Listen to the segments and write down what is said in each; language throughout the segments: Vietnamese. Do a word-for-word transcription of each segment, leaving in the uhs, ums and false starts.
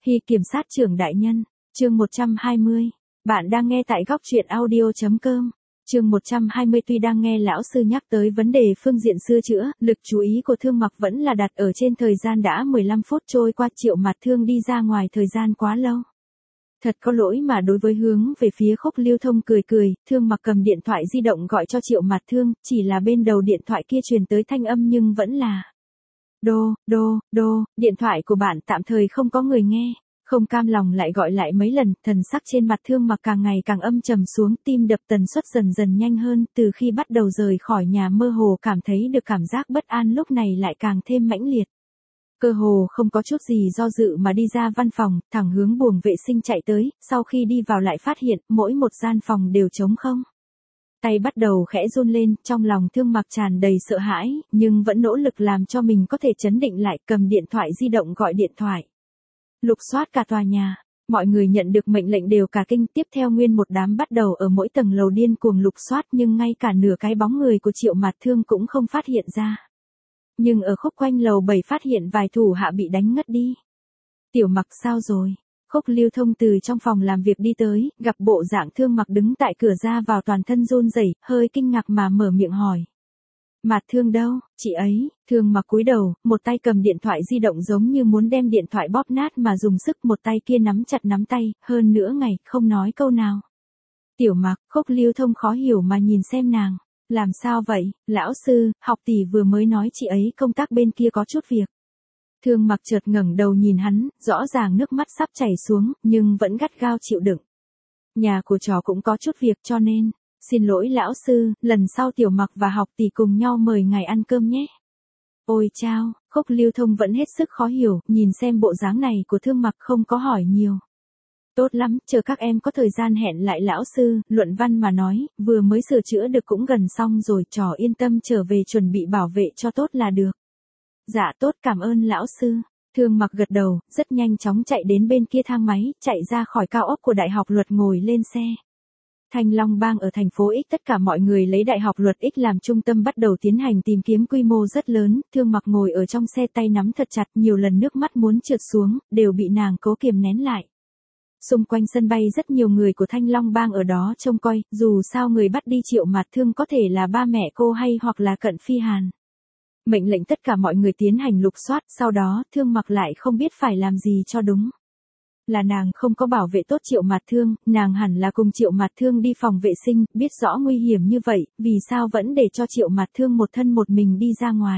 Hy kiểm sát trưởng đại nhân, chương một trăm hai mươi. Bạn đang nghe tại góc truyện audio.com. Chương một trăm hai mươi. Tuy đang nghe lão sư nhắc tới vấn đề phương diện sửa chữa, lực chú ý của Thương Mặc vẫn là đặt ở trên thời gian đã mười lăm phút trôi qua. Triệu Mạt Thương đi ra ngoài thời gian quá lâu. Thật có lỗi mà đối với hướng về phía Khúc Lưu Thông cười cười, Thương Mặc cầm điện thoại di động gọi cho Triệu Mạt Thương, chỉ là bên đầu điện thoại kia truyền tới thanh âm nhưng vẫn là đô, đô, đô, điện thoại của bạn tạm thời không có người nghe. Không cam lòng lại gọi lại mấy lần, thần sắc trên mặt Thương Mặc càng ngày càng âm trầm xuống, tim đập tần suất dần dần nhanh hơn, từ khi bắt đầu rời khỏi nhà mơ hồ cảm thấy được cảm giác bất an lúc này lại càng thêm mãnh liệt. Cơ hồ không có chút gì do dự mà đi ra văn phòng, thẳng hướng buồng vệ sinh chạy tới, sau khi đi vào lại phát hiện, mỗi một gian phòng đều trống không. Tay bắt đầu khẽ run lên, trong lòng Thương Mặc tràn đầy sợ hãi, nhưng vẫn nỗ lực làm cho mình có thể trấn định lại, cầm điện thoại di động gọi điện thoại. Lục soát cả tòa nhà, mọi người nhận được mệnh lệnh đều cả kinh, tiếp theo nguyên một đám bắt đầu ở mỗi tầng lầu điên cuồng lục soát nhưng ngay cả nửa cái bóng người của Triệu Mạt Thương cũng không phát hiện ra. Nhưng ở khúc quanh lầu bảy phát hiện vài thủ hạ bị đánh ngất đi. Tiểu Mặc sao rồi? Khúc Lưu Thông từ trong phòng làm việc đi tới, gặp bộ dạng Thương Mặc đứng tại cửa ra vào toàn thân run rẩy, hơi kinh ngạc mà mở miệng hỏi. Mạt Thương đâu, chị ấy? Thương Mặc cúi đầu, một tay cầm điện thoại di động giống như muốn đem điện thoại bóp nát mà dùng sức, một tay kia nắm chặt nắm tay, hơn nữa ngày, không nói câu nào. Tiểu Mặc, Khúc Lưu Thông khó hiểu mà nhìn xem nàng. Làm sao vậy, lão sư, học tỷ vừa mới nói chị ấy công tác bên kia có chút việc. Thương Mặc chợt ngẩng đầu nhìn hắn, rõ ràng nước mắt sắp chảy xuống, nhưng vẫn gắt gao chịu đựng. Nhà của trò cũng có chút việc cho nên, xin lỗi lão sư, lần sau Tiểu Mặc và học tỷ cùng nhau mời ngài ăn cơm nhé. Ôi chao, Khúc Lưu Thông vẫn hết sức khó hiểu, nhìn xem bộ dáng này của Thương Mặc không có hỏi nhiều. Tốt lắm, chờ các em có thời gian hẹn lại lão sư, luận văn mà nói, vừa mới sửa chữa được cũng gần xong rồi, trò yên tâm trở về chuẩn bị bảo vệ cho tốt là được. Dạ tốt, cảm ơn lão sư. Thương Mặc gật đầu, rất nhanh chóng chạy đến bên kia thang máy, chạy ra khỏi cao ốc của Đại học Luật ngồi lên xe. Thanh Long Bang ở thành phố X, tất cả mọi người lấy Đại học Luật X làm trung tâm bắt đầu tiến hành tìm kiếm quy mô rất lớn, Thương Mặc ngồi ở trong xe tay nắm thật chặt, nhiều lần nước mắt muốn trượt xuống, đều bị nàng cố kiềm nén lại. Xung quanh sân bay rất nhiều người của Thanh Long Bang ở đó trông coi, dù sao người bắt đi Triệu Mạt Thương có thể là ba mẹ cô hay hoặc là Cận Phi Hàn. Mệnh lệnh tất cả mọi người tiến hành lục soát, sau đó Thương Mặc lại không biết phải làm gì cho đúng. Là nàng không có bảo vệ tốt Triệu Mạt Thương, nàng hẳn là cùng Triệu Mạt Thương đi phòng vệ sinh, biết rõ nguy hiểm như vậy, vì sao vẫn để cho Triệu Mạt Thương một thân một mình đi ra ngoài.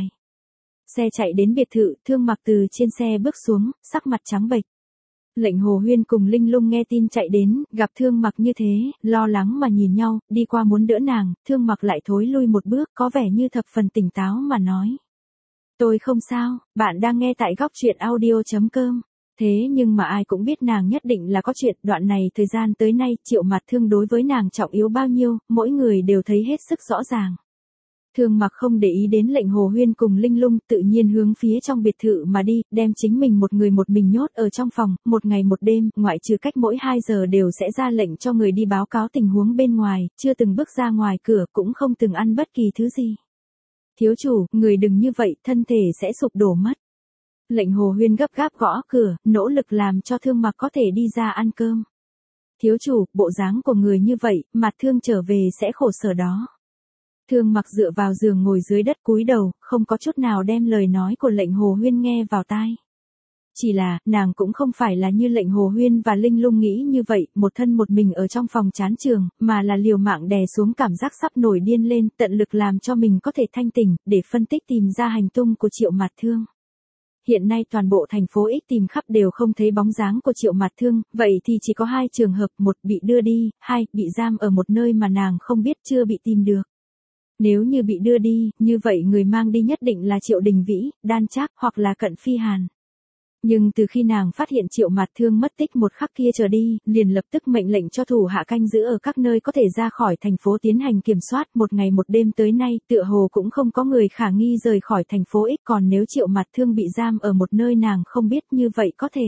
Xe chạy đến biệt thự, Thương Mặc từ trên xe bước xuống, sắc mặt trắng bệch. Lệnh Hồ Huyên cùng Linh Lung nghe tin chạy đến, gặp Thương Mặc như thế, lo lắng mà nhìn nhau, đi qua muốn đỡ nàng, Thương Mặc lại thối lui một bước, có vẻ như thập phần tỉnh táo mà nói. Tôi không sao, bạn đang nghe tại góc truyện audio.com. Thế nhưng mà ai cũng biết nàng nhất định là có chuyện, đoạn này thời gian tới nay, Triệu Mạt Thương đối với nàng trọng yếu bao nhiêu, mỗi người đều thấy hết sức rõ ràng. Thương Mặc không để ý đến Lệnh Hồ Huyên cùng Linh Lung, tự nhiên hướng phía trong biệt thự mà đi, đem chính mình một người một mình nhốt ở trong phòng, một ngày một đêm, ngoại trừ cách mỗi hai giờ đều sẽ ra lệnh cho người đi báo cáo tình huống bên ngoài, chưa từng bước ra ngoài cửa, cũng không từng ăn bất kỳ thứ gì. Thiếu chủ, người đừng như vậy, thân thể sẽ sụp đổ mất. Lệnh Hồ Huyên gấp gáp gõ cửa, nỗ lực làm cho Thương Mặc có thể đi ra ăn cơm. Thiếu chủ, bộ dáng của người như vậy, Mạt Thương trở về sẽ khổ sở đó. Thương Mặc dựa vào giường ngồi dưới đất cúi đầu, không có chút nào đem lời nói của Lệnh Hồ Huyên nghe vào tai. Chỉ là, nàng cũng không phải là như Lệnh Hồ Huyên và Linh Lung nghĩ như vậy, một thân một mình ở trong phòng chán trường, mà là liều mạng đè xuống cảm giác sắp nổi điên lên, tận lực làm cho mình có thể thanh tỉnh, để phân tích tìm ra hành tung của Triệu Mạt Thương. Hiện nay toàn bộ thành phố X tìm khắp đều không thấy bóng dáng của Triệu Mạt Thương, vậy thì chỉ có hai trường hợp, một bị đưa đi, hai bị giam ở một nơi mà nàng không biết, chưa bị tìm được. Nếu như bị đưa đi, như vậy người mang đi nhất định là Triệu Đình Vĩ, Đan Trác hoặc là Cận Phi Hàn. Nhưng từ khi nàng phát hiện Triệu Mạt Thương mất tích một khắc kia trở đi, liền lập tức mệnh lệnh cho thủ hạ canh giữ ở các nơi có thể ra khỏi thành phố tiến hành kiểm soát, một ngày một đêm tới nay, tựa hồ cũng không có người khả nghi rời khỏi thành phố X, còn nếu Triệu Mạt Thương bị giam ở một nơi nàng không biết, như vậy có thể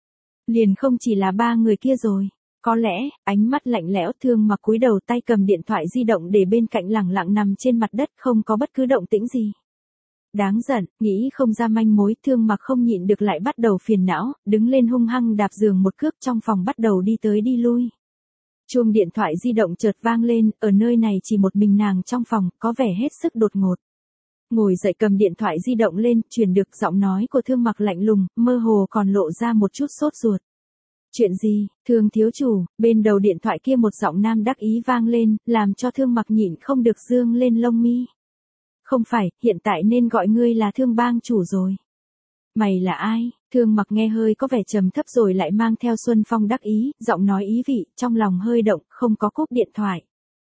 liền không chỉ là ba người kia rồi. Có lẽ, ánh mắt lạnh lẽo, Thương Mặc cúi đầu, tay cầm điện thoại di động để bên cạnh lẳng lặng nằm trên mặt đất, không có bất cứ động tĩnh gì. Đáng giận, nghĩ không ra manh mối, Thương Mặc không nhịn được lại bắt đầu phiền não, đứng lên hung hăng đạp giường một cước, trong phòng bắt đầu đi tới đi lui. Chuông điện thoại di động chợt vang lên, ở nơi này chỉ một mình nàng trong phòng, có vẻ hết sức đột ngột. Ngồi dậy cầm điện thoại di động lên, truyền được giọng nói của Thương Mặc lạnh lùng, mơ hồ còn lộ ra một chút sốt ruột. Chuyện gì, Thương thiếu chủ? Bên đầu điện thoại kia một giọng nam đắc ý vang lên, làm cho Thương Mặc nhịn không được dương lên lông mi. Không phải, hiện tại nên gọi ngươi là Thương bang chủ rồi. Mày là ai? Thương Mặc nghe hơi có vẻ trầm thấp rồi lại mang theo xuân phong đắc ý, giọng nói ý vị, trong lòng hơi động, không có cúp điện thoại.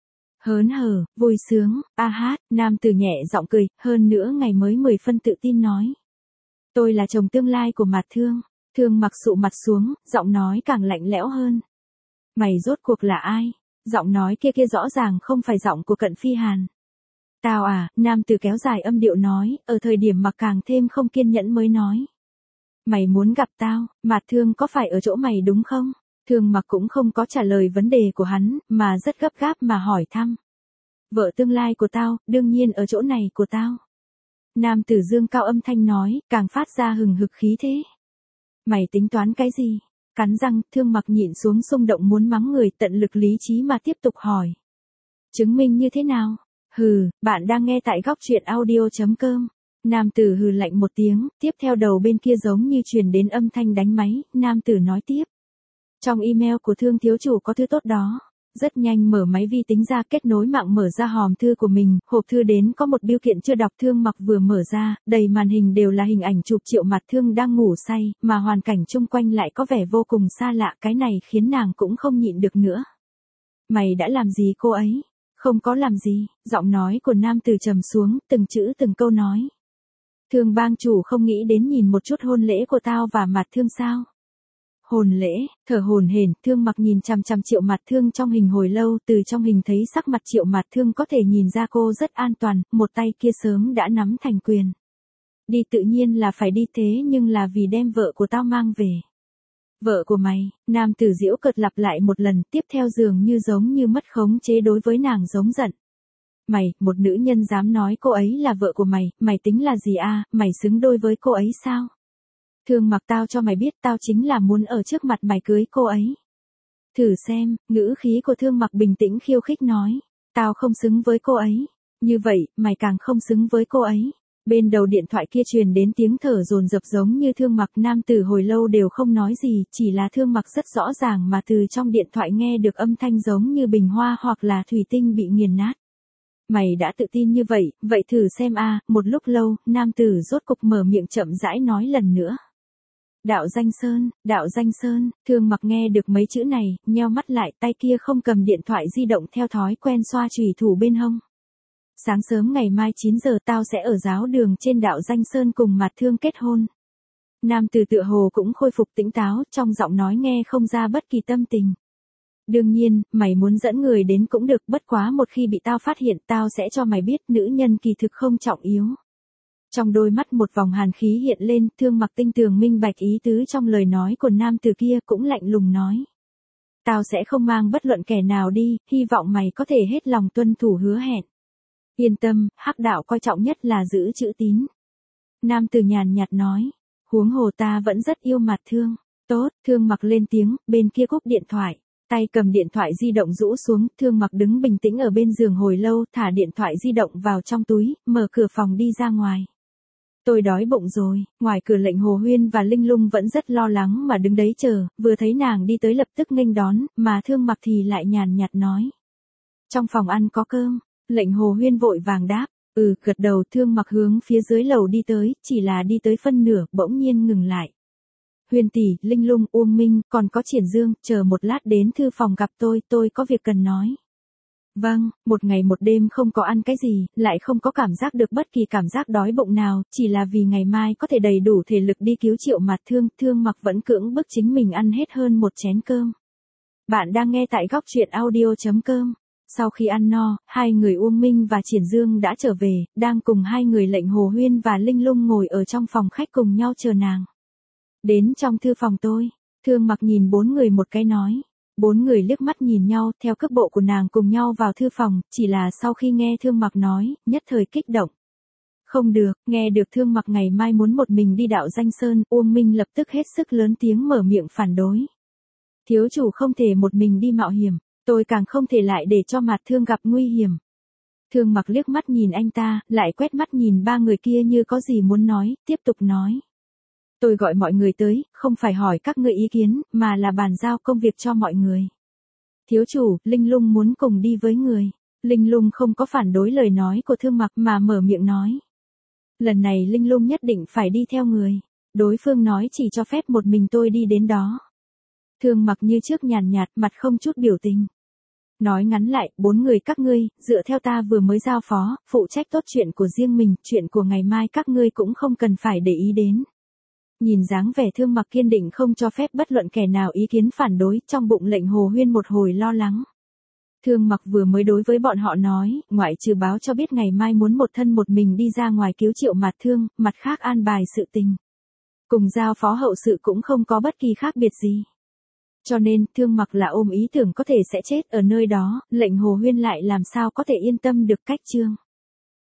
Hớn hở, vui sướng, a hát, nam tử nhẹ giọng cười, hơn nữa ngày mới mười phân tự tin nói. Tôi là chồng tương lai của Mạt Thương. Thương Mặc sụ mặt xuống, giọng nói càng lạnh lẽo hơn. Mày rốt cuộc là ai? Giọng nói kia kia rõ ràng không phải giọng của Cận Phi Hàn. Tao à, nam tử kéo dài âm điệu nói, ở thời điểm mà càng thêm không kiên nhẫn mới nói. Mày muốn gặp tao, Mạt Thương có phải ở chỗ mày đúng không? Thương Mặc cũng không có trả lời vấn đề của hắn, mà rất gấp gáp mà hỏi thăm. Vợ tương lai của tao, đương nhiên ở chỗ này của tao. Nam tử dương cao âm thanh nói, càng phát ra hừng hực khí thế. Mày tính toán cái gì? Cắn răng, Thương Mặc nhịn xuống xung động muốn mắng người, tận lực lý trí mà tiếp tục hỏi. Chứng minh như thế nào? Hừ, bạn đang nghe tại góc truyện audio chấm com. Nam tử hừ lạnh một tiếng, tiếp theo đầu bên kia giống như truyền đến âm thanh đánh máy, nam tử nói tiếp. Trong email của Thương thiếu chủ có thứ tốt đó. Rất nhanh mở máy vi tính ra, kết nối mạng, mở ra hòm thư của mình, hộp thư đến có một bưu kiện chưa đọc. Thương Mặc vừa mở ra, đầy màn hình đều là hình ảnh chụp Triệu Mạt Thương đang ngủ say, mà hoàn cảnh chung quanh lại có vẻ vô cùng xa lạ, cái này khiến nàng cũng không nhịn được nữa. Mày đã làm gì cô ấy? Không có làm gì, giọng nói của nam tử trầm xuống, từng chữ từng câu nói. Thương bang chủ không nghĩ đến nhìn một chút hôn lễ của tao và Mạt Thương sao? Hồn lễ, thở hồn hển, Thương Mặc nhìn chằm chằm Triệu Mạt Thương trong hình hồi lâu, từ trong hình thấy sắc mặt Triệu Mạt Thương có thể nhìn ra cô rất an toàn, một tay kia sớm đã nắm thành quyền. Đi tự nhiên là phải đi, thế nhưng là vì đem vợ của tao mang về. Vợ của mày, nam tử giễu cợt lặp lại một lần, tiếp theo dường như giống như mất khống chế đối với nàng giống giận. Mày, một nữ nhân dám nói cô ấy là vợ của mày, mày tính là gì a? Mày xứng đôi với cô ấy sao? Thương Mặc, tao cho mày biết, tao chính là muốn ở trước mặt mày cưới cô ấy. Thử xem, ngữ khí của Thương Mặc bình tĩnh khiêu khích nói. Tao không xứng với cô ấy. Như vậy, mày càng không xứng với cô ấy. Bên đầu điện thoại kia truyền đến tiếng thở dồn dập giống như Thương Mặc, nam tử hồi lâu đều không nói gì, chỉ là Thương Mặc rất rõ ràng mà từ trong điện thoại nghe được âm thanh giống như bình hoa hoặc là thủy tinh bị nghiền nát. Mày đã tự tin như vậy, vậy thử xem a. Một lúc lâu, nam tử rốt cục mở miệng chậm rãi nói lần nữa. Đạo Danh Sơn, Đạo Danh Sơn, Thương Mặc nghe được mấy chữ này, nheo mắt lại, tay kia không cầm điện thoại di động theo thói quen xoa chùy thủ bên hông. Sáng sớm ngày mai chín giờ tao sẽ ở giáo đường trên Đạo Danh Sơn cùng Mạt Thương kết hôn. Nam tử tựa hồ cũng khôi phục tỉnh táo, trong giọng nói nghe không ra bất kỳ tâm tình. Đương nhiên, mày muốn dẫn người đến cũng được, bất quá một khi bị tao phát hiện, tao sẽ cho mày biết nữ nhân kỳ thực không trọng yếu. Trong đôi mắt một vòng hàn khí hiện lên, Thương Mặc tinh tường minh bạch ý tứ trong lời nói của nam tử kia, cũng lạnh lùng nói. Tao sẽ không mang bất luận kẻ nào đi, hy vọng mày có thể hết lòng tuân thủ hứa hẹn. Yên tâm, Hắc đạo coi trọng nhất là giữ chữ tín. Nam tử nhàn nhạt nói, huống hồ ta vẫn rất yêu Mạt Thương. Tốt, Thương Mặc lên tiếng, bên kia cúp điện thoại. Tay cầm điện thoại di động rũ xuống, Thương Mặc đứng bình tĩnh ở bên giường hồi lâu, thả điện thoại di động vào trong túi, mở cửa phòng đi ra ngoài. Tôi đói bụng rồi. Ngoài cửa Lệnh Hồ Huyên và Linh Lung vẫn rất lo lắng mà đứng đấy chờ, vừa thấy nàng đi tới lập tức nghênh đón, mà Thương Mặc thì lại nhàn nhạt nói. Trong phòng ăn có cơm. Lệnh Hồ Huyên vội vàng đáp, ừ, gật đầu. Thương Mặc hướng phía dưới lầu đi tới, chỉ là đi tới phân nửa, bỗng nhiên ngừng lại. Huyền tỷ, Linh Lung, Uông Minh, còn có Triển Dương, chờ một lát đến thư phòng gặp tôi, tôi có việc cần nói. Vâng, một ngày một đêm không có ăn cái gì, lại không có cảm giác được bất kỳ cảm giác đói bụng nào, chỉ là vì ngày mai có thể đầy đủ thể lực đi cứu Triệu Mạt Thương, Thương Mặc vẫn cưỡng bức chính mình ăn hết hơn một chén cơm. Bạn đang nghe tại góc truyện audio chấm com. Sau khi ăn no, hai người Uông Minh và Triển Dương đã trở về, đang cùng hai người Lệnh Hồ Huyên và Linh Lung ngồi ở trong phòng khách cùng nhau chờ nàng. Đến trong thư phòng tôi, Thương Mặc nhìn bốn người một cái nói. Bốn người liếc mắt nhìn nhau, theo cước bộ của nàng cùng nhau vào thư phòng, chỉ là sau khi nghe Thương Mặc nói, nhất thời kích động. Không được, nghe được Thương Mặc ngày mai muốn một mình đi đạo Danh Sơn, Uông Minh lập tức hết sức lớn tiếng mở miệng phản đối. Thiếu chủ không thể một mình đi mạo hiểm, tôi càng không thể lại để cho Mạt Thương gặp nguy hiểm. Thương Mặc liếc mắt nhìn anh ta, lại quét mắt nhìn ba người kia như có gì muốn nói, tiếp tục nói. Tôi gọi mọi người tới, không phải hỏi các ngươi ý kiến, mà là bàn giao công việc cho mọi người. Thiếu chủ, Linh Lung muốn cùng đi với người. Linh Lung không có phản đối lời nói của Thương Mặc mà mở miệng nói. Lần này Linh Lung nhất định phải đi theo người. Đối phương nói chỉ cho phép một mình tôi đi đến đó. Thương Mặc như trước nhàn nhạt, mặt không chút biểu tình. Nói ngắn lại, bốn người các ngươi, dựa theo ta vừa mới giao phó, phụ trách tốt chuyện của riêng mình, chuyện của ngày mai các ngươi cũng không cần phải để ý đến. Nhìn dáng vẻ Thương Mặc kiên định không cho phép bất luận kẻ nào ý kiến phản đối, trong bụng Lệnh Hồ Huyên một hồi lo lắng. Thương Mặc vừa mới đối với bọn họ nói, ngoại trừ báo cho biết ngày mai muốn một thân một mình đi ra ngoài cứu Triệu Mạt Thương, mặt khác an bài sự tình. Cùng giao phó hậu sự cũng không có bất kỳ khác biệt gì. Cho nên, Thương Mặc là ôm ý tưởng có thể sẽ chết ở nơi đó, Lệnh Hồ Huyên lại làm sao có thể yên tâm được cách chương.